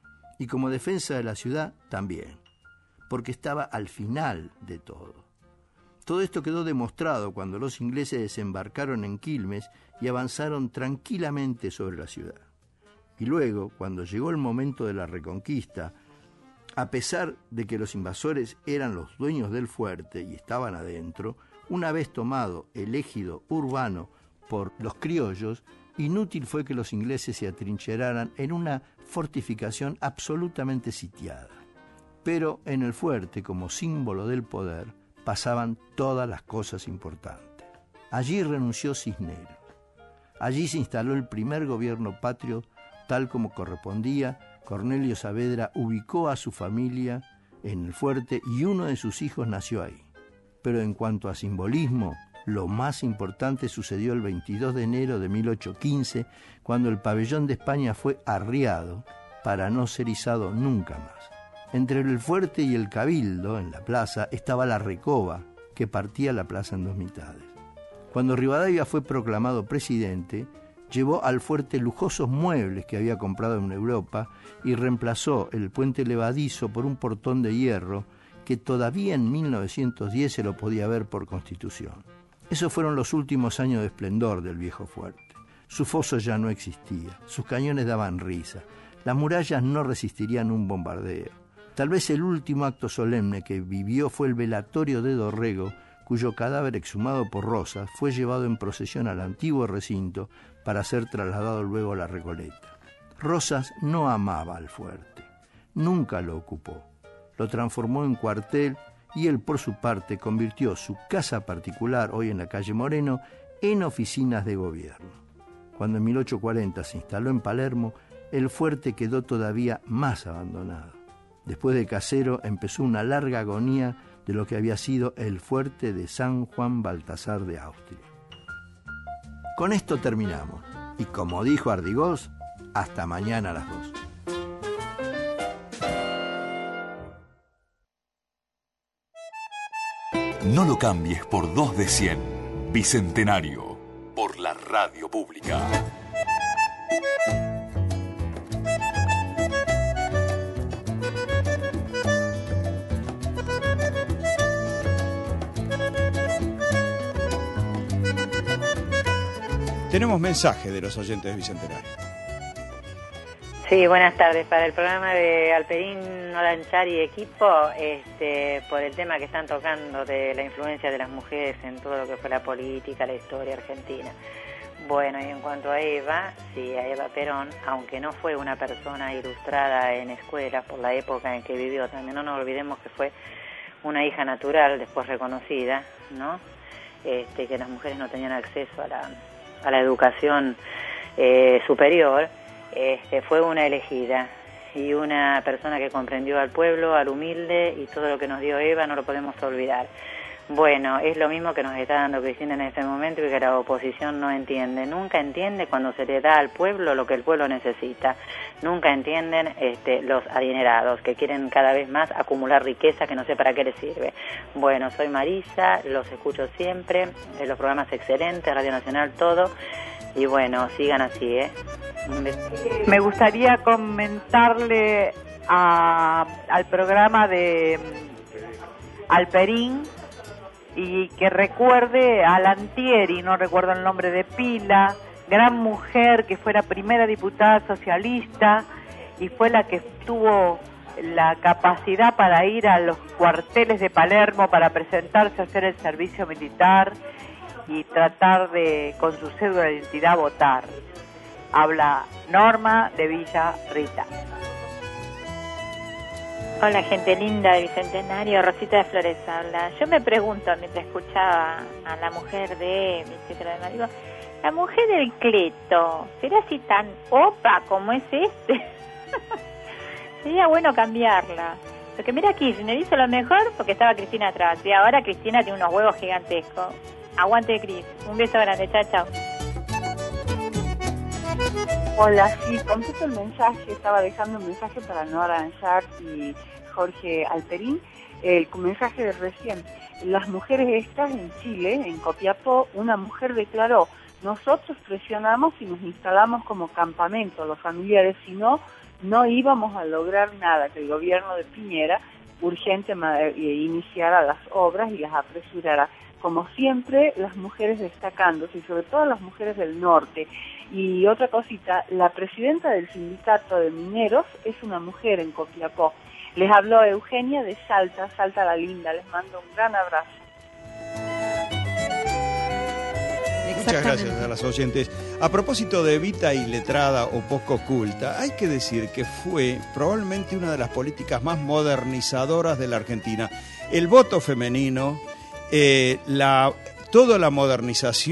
Y como defensa de la ciudad, también, porque estaba al final de todo. Todo esto quedó demostrado cuando los ingleses desembarcaron en Quilmes y avanzaron tranquilamente sobre la ciudad. Y luego, cuando llegó el momento de la reconquista, a pesar de que los invasores eran los dueños del fuerte y estaban adentro, una vez tomado el ejido urbano por los criollos, inútil fue que los ingleses se atrincheraran en una fortificación absolutamente sitiada. Pero en el fuerte, como símbolo del poder, pasaban todas las cosas importantes. Allí renunció Cisneros. Allí se instaló el primer gobierno patrio, tal como correspondía. Cornelio Saavedra ubicó a su familia en el fuerte y uno de sus hijos nació ahí. Pero en cuanto a simbolismo, lo más importante sucedió el veintidós de enero de mil ochocientos quince, cuando el pabellón de España fue arriado para no ser izado nunca más. Entre el fuerte y el cabildo, en la plaza, estaba la recoba, que partía la plaza en dos mitades. Cuando Rivadavia fue proclamado presidente, llevó al fuerte lujosos muebles que había comprado en Europa y reemplazó el puente levadizo por un portón de hierro que todavía en mil novecientos diez se lo podía ver por Constitución. Esos fueron los últimos años de esplendor del viejo fuerte. Su foso ya no existía, sus cañones daban risa, las murallas no resistirían un bombardeo. Tal vez el último acto solemne que vivió fue el velatorio de Dorrego, cuyo cadáver exhumado por Rosas fue llevado en procesión al antiguo recinto para ser trasladado luego a la Recoleta. Rosas no amaba al fuerte, nunca lo ocupó, lo transformó en cuartel y él por su parte convirtió su casa particular, hoy en la calle Moreno, en oficinas de gobierno. Cuando en mil ochocientos cuarenta se instaló en Palermo, el fuerte quedó todavía más abandonado. Después de Casero empezó una larga agonía de lo que había sido el fuerte de San Juan Baltasar de Austria. Con esto terminamos, y como dijo Ardigós, hasta mañana a las dos. No lo cambies por dos de cien. Bicentenario, por la radio pública. Tenemos mensaje de los oyentes de Bicentenario. Sí, buenas tardes. Para el programa de Alperín, Noranchar y equipo, este, por el tema que están tocando de la influencia de las mujeres en todo lo que fue la política, la historia argentina. Bueno, y en cuanto a Eva, sí, a Eva Perón, aunque no fue una persona ilustrada en escuelas por la época en que vivió, también no nos olvidemos que fue una hija natural, después reconocida, ¿no? Este, que las mujeres no tenían acceso a la, a la educación eh, superior. Este, fue una elegida y una persona que comprendió al pueblo, al humilde, y todo lo que nos dio Eva no lo podemos olvidar. Bueno, es lo mismo que nos está dando Cristina en este momento y que la oposición no entiende. Nunca entiende cuando se le da al pueblo lo que el pueblo necesita. Nunca entienden este, los adinerados que quieren cada vez más acumular riqueza que no sé para qué les sirve. Bueno, soy Marisa, los escucho siempre, los programas excelentes, Radio Nacional, todo. Y bueno, sigan así, ¿eh? Me gustaría comentarle a, al programa de Alperín y que recuerde a Lantieri, no recuerdo el nombre de pila, gran mujer que fue la primera diputada socialista y fue la que tuvo la capacidad para ir a los cuarteles de Palermo para presentarse a hacer el servicio militar y tratar de, con su cédula de identidad, votar. Habla Norma de Villa Rita. Hola, gente linda de Bicentenario, Rosita de Flores habla. Yo me pregunto, mientras escuchaba a la mujer de etcétera, de digo, la mujer del Cleto, ¿será así tan opa como es este? Sería bueno cambiarla. Porque mira, Kirchner hizo lo mejor porque estaba Cristina atrás, y ahora Cristina tiene unos huevos gigantescos. Aguante, Cris. Un beso grande. Chao, chao. Hola, sí, completo el mensaje. Estaba dejando un mensaje para Nora Anchart y Jorge Alperín. El mensaje de recién. Las mujeres estas en Chile, en Copiapó, una mujer declaró: nosotros presionamos y nos instalamos como campamento, los familiares, si no, no íbamos a lograr nada, que el gobierno de Piñera urgente iniciara las obras y las apresurara. Como siempre, las mujeres destacándose, y sobre todo las mujeres del norte. Y otra cosita, la presidenta del sindicato de mineros es una mujer en Copiapó. Les habló Eugenia de Salta, Salta la Linda. Les mando un gran abrazo. Muchas gracias a las oyentes. A propósito de Evita iletrada o poco culta, hay que decir que fue probablemente una de las políticas más modernizadoras de la Argentina. El voto femenino, eh, la, toda la modernización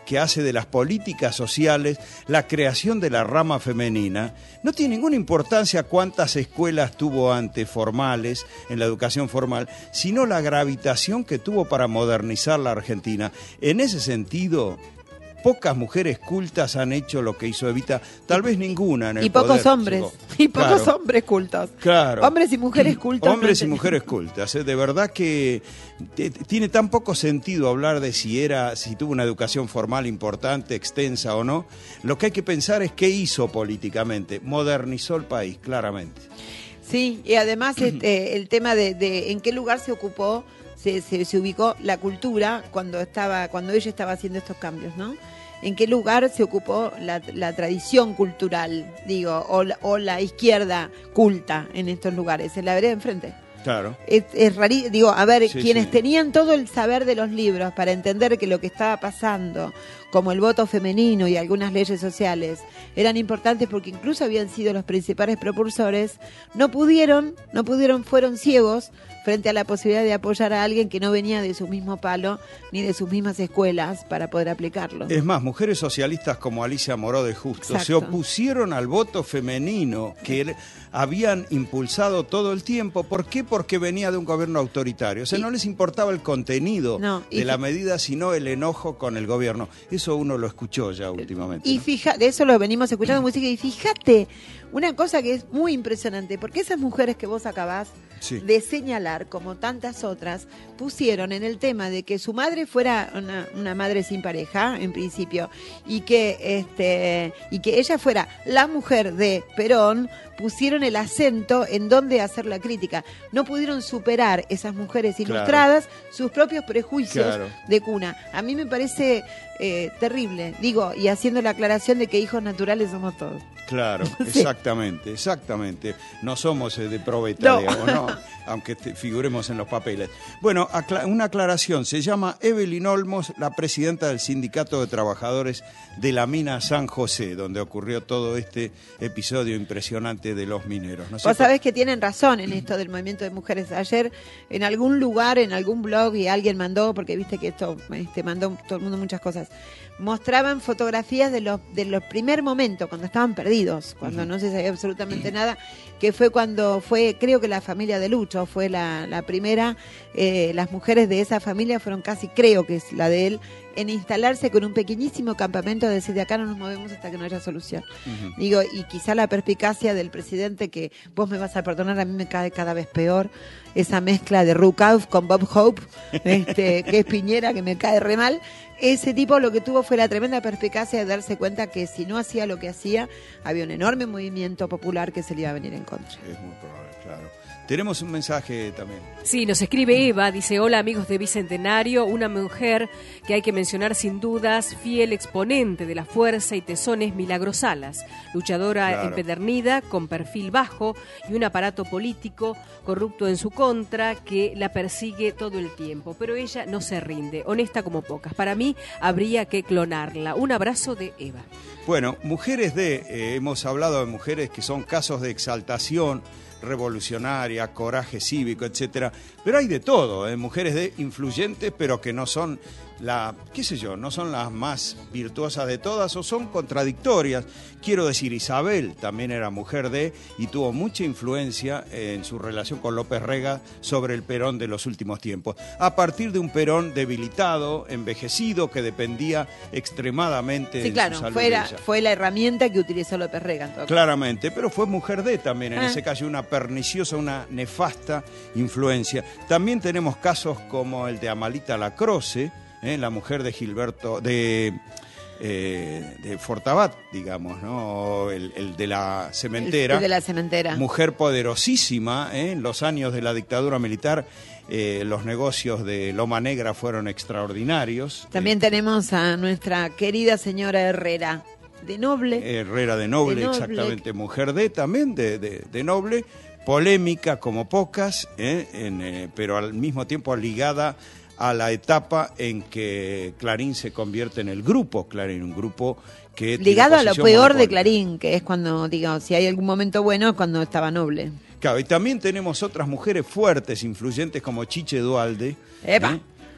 que hace de las políticas sociales la creación de la rama femenina, no tiene ninguna importancia cuántas escuelas tuvo antes formales, en la educación formal, sino la gravitación que tuvo para modernizar la Argentina. En ese sentido, pocas mujeres cultas han hecho lo que hizo Evita, tal vez ninguna en el y pocos poder, hombres, llegó. y pocos Claro. hombres cultos. Claro. Hombres y mujeres cultos. Hombres no y mujeres cultas, ¿eh? De verdad que t- tiene tan poco sentido hablar de si era, si tuvo una educación formal importante, extensa o no. Lo que hay que pensar es qué hizo políticamente. Modernizó el país, claramente. Sí, y además este, el tema de, de en qué lugar se ocupó, se, se, se ubicó la cultura cuando estaba, cuando ella estaba haciendo estos cambios, ¿no? En qué lugar se ocupó la, la tradición cultural, digo, o la, o la izquierda culta en estos lugares, en la vereda enfrente. Claro. Es, es rarísimo, digo, a ver, Sí, quienes sí. tenían todo el saber de los libros para entender que lo que estaba pasando, como el voto femenino y algunas leyes sociales, eran importantes porque incluso habían sido los principales propulsores, no pudieron, no pudieron, fueron ciegos frente a la posibilidad de apoyar a alguien que no venía de su mismo palo ni de sus mismas escuelas para poder aplicarlo. Es más, mujeres socialistas como Alicia Moró de Justo Exacto. se opusieron al voto femenino que habían impulsado todo el tiempo. ¿Por qué? Porque venía de un gobierno autoritario. O sea, Y- no les importaba el contenido No, y de la fi- medida, sino el enojo con el gobierno. Eso uno lo escuchó ya últimamente. Y ¿no? fija, de eso lo venimos escuchando música, y fíjate, una cosa que es muy impresionante, porque esas mujeres que vos acabás Sí. de señalar, como tantas otras, pusieron en el tema de que su madre fuera una, una madre sin pareja, en principio, y que este y que ella fuera la mujer de Perón, pusieron el acento en donde hacer la crítica. No pudieron superar esas mujeres Claro. ilustradas sus propios prejuicios Claro. de cuna. A mí me parece eh, terrible, digo, y haciendo la aclaración de que hijos naturales somos todos. Claro, Sí. exactamente, exactamente. No somos eh, de probeta, No. digamos, ¿no? Aunque te- figuremos en los papeles. Bueno, acla- una aclaración. Se llama Evelyn Olmos, la presidenta del Sindicato de Trabajadores de la mina San José, donde ocurrió todo este episodio impresionante de los mineros. ¿No es Vos cierto? sabés que tienen razón en esto del movimiento de mujeres. Ayer en algún lugar, en algún blog, y alguien mandó, porque viste que esto este, mandó todo el mundo muchas cosas, mostraban fotografías de los de los primer momentos, cuando estaban perdidos, cuando Ujú. no se sabía absolutamente nada, que fue cuando fue, creo que la familia de Lucho fue la, la primera, eh, las mujeres de esa familia fueron casi, creo que es la de él, en instalarse con un pequeñísimo campamento, de decir de acá no nos movemos hasta que no haya solución. Ujú. Digo, y quizá la perspicacia del presidente, que vos me vas a perdonar, a mí me cae cada vez peor esa mezcla de Rukauf con Bob Hope, este, que es Piñera, que me cae re mal. Ese tipo lo que tuvo fue la tremenda perspicacia de darse cuenta que si no hacía lo que hacía, había un enorme movimiento popular que se le iba a venir en contra. Es muy probable, claro. Tenemos un mensaje también. Sí, nos escribe Eva, dice, hola amigos de Bicentenario, una mujer que hay que mencionar sin dudas, fiel exponente de la fuerza y tesones Milagros Salas, luchadora Claro. empedernida, con perfil bajo y un aparato político corrupto en su contra que la persigue todo el tiempo, pero ella no se rinde, honesta como pocas. Para mí habría que clonarla. Un abrazo de Eva. Bueno, mujeres de, eh, hemos hablado de mujeres que son casos de exaltación revolucionaria, coraje cívico, etcétera, pero hay de todo, ¿eh? Mujeres de influyentes, pero que no son la, qué sé yo, no son las más virtuosas de todas o son contradictorias. Quiero decir, Isabel también era mujer de y tuvo mucha influencia en su relación con López Rega sobre el Perón de los últimos tiempos, a partir de un Perón debilitado, envejecido, que dependía extremadamente Sí, de claro, su salud fue de la, ella. fue la herramienta que utilizó López Rega. en todo caso. Claramente, pero fue mujer de también, en Ah. ese caso una perniciosa, una nefasta influencia. También tenemos casos como el de Amalita Lacroce, ¿eh? La mujer de Gilberto, de, eh, de Fortabat, digamos, ¿no? El, el de la cementera. El de la cementera. Mujer poderosísima, ¿eh? En los años de la dictadura militar, eh, los negocios de Loma Negra fueron extraordinarios. También tenemos a nuestra querida señora Herrera, de Noble. Herrera de Noble, De Noble. exactamente, mujer de también, de, de, de Noble, polémica como pocas, ¿eh? en, eh, pero al mismo tiempo ligada a la etapa en que Clarín se convierte en el grupo Clarín, un grupo que tiene Ligado a lo posición peor de monopólica. Clarín, que es cuando, digo, si hay algún momento bueno, es cuando estaba Noble. Claro, y también tenemos otras mujeres fuertes, influyentes como Chiche Dualde. ¡Epa! ¿eh?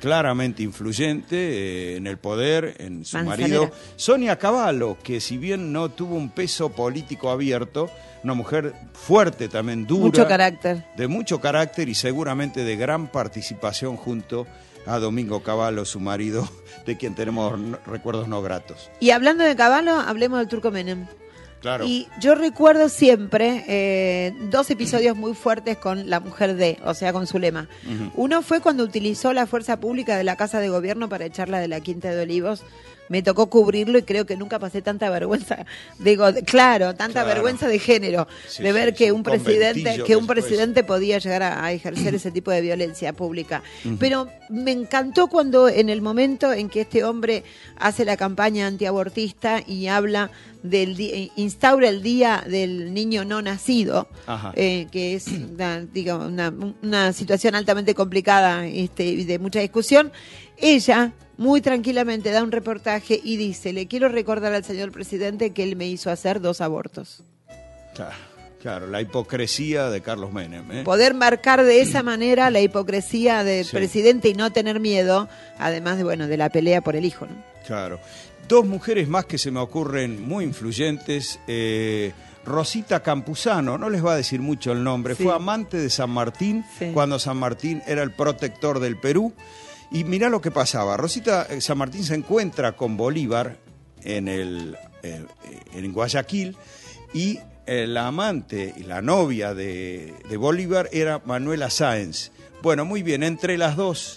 claramente influyente eh, en el poder, en su Manzanera. marido. Sonia Cavallo, que si bien no tuvo un peso político abierto, una mujer fuerte también, dura. Mucho carácter. De mucho carácter y seguramente de gran participación junto a Domingo Cavallo, su marido, de quien tenemos no, recuerdos no gratos. Y hablando de Cavallo, hablemos del Turco Menem. Claro. Y yo recuerdo siempre eh, dos episodios muy fuertes con la mujer de, o sea, con Zulema. Uh-huh. Uno fue cuando utilizó la fuerza pública de la Casa de Gobierno para echarla de la Quinta de Olivos. Me tocó cubrirlo y creo que nunca pasé tanta vergüenza. Digo, claro, tanta Claro. vergüenza de género, Sí, de ver sí, que sí, un presidente, conventillo que un después. presidente podía llegar a, a ejercer ese tipo de violencia pública. Ujú. Pero me encantó cuando en el momento en que este hombre hace la campaña antiabortista y habla del di- instaura el día del niño no nacido, Ajá. eh, que es una, digamos, una, una situación altamente complicada este, y de mucha discusión. Ella muy tranquilamente da un reportaje y dice: le quiero recordar al señor presidente que él me hizo hacer dos abortos. Claro, claro, la hipocresía de Carlos Menem. ¿eh? Poder marcar de esa manera la hipocresía del Sí. presidente y no tener miedo, además de bueno de la pelea por el hijo, ¿no? Claro. Dos mujeres más que se me ocurren muy influyentes. Eh, Rosita Campuzano, no les va a decir mucho el nombre, Sí. fue amante de San Martín Sí. cuando San Martín era el protector del Perú. Y mirá lo que pasaba. Rosita eh, San Martín se encuentra con Bolívar en, el, eh, en Guayaquil y eh, la amante y la novia de, de Bolívar era Manuela Sáenz. Bueno, muy bien, entre las dos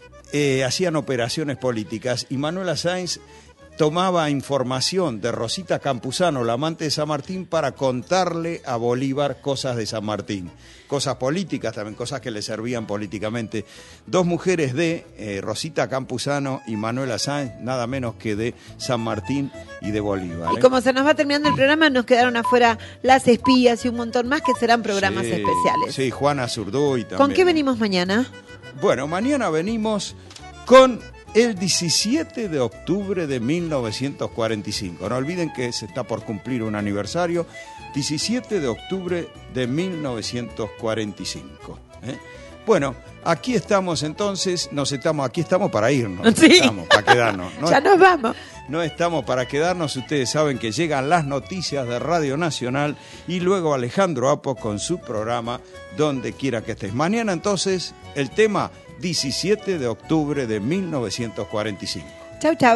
eh, hacían operaciones políticas y Manuela Sáenz tomaba información de Rosita Campuzano, la amante de San Martín, para contarle a Bolívar cosas de San Martín, cosas políticas también, cosas que le servían políticamente. Dos mujeres de eh, Rosita Campuzano y Manuela Sáenz, nada menos que de San Martín y de Bolívar. Y ¿eh? como se nos va terminando el programa, nos quedaron afuera Las Espías y un montón más que serán programas Sí, especiales. Sí, Juana Zurduy también. ¿Con qué venimos mañana? Bueno, mañana venimos con el diecisiete de octubre de mil novecientos cuarenta y cinco. No olviden que se está por cumplir un aniversario. diecisiete de octubre de mil novecientos cuarenta y cinco. ¿eh? Bueno, aquí estamos entonces, nos estamos, aquí estamos para irnos, no Sí. estamos para quedarnos. No, Ya nos vamos. no estamos para quedarnos, ustedes saben que llegan las noticias de Radio Nacional y luego Alejandro Apo con su programa Donde Quiera que Estés. Mañana entonces el tema diecisiete de octubre de mil novecientos cuarenta y cinco. Chau, chau.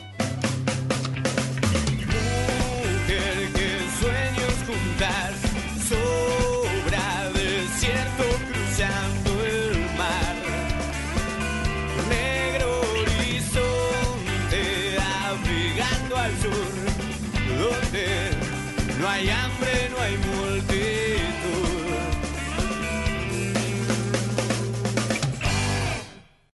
Mujer que sueños juntar, sobra desierto cruzando el mar, negro horizonte abrigando al sur, donde no hay hambre, no hay multitud.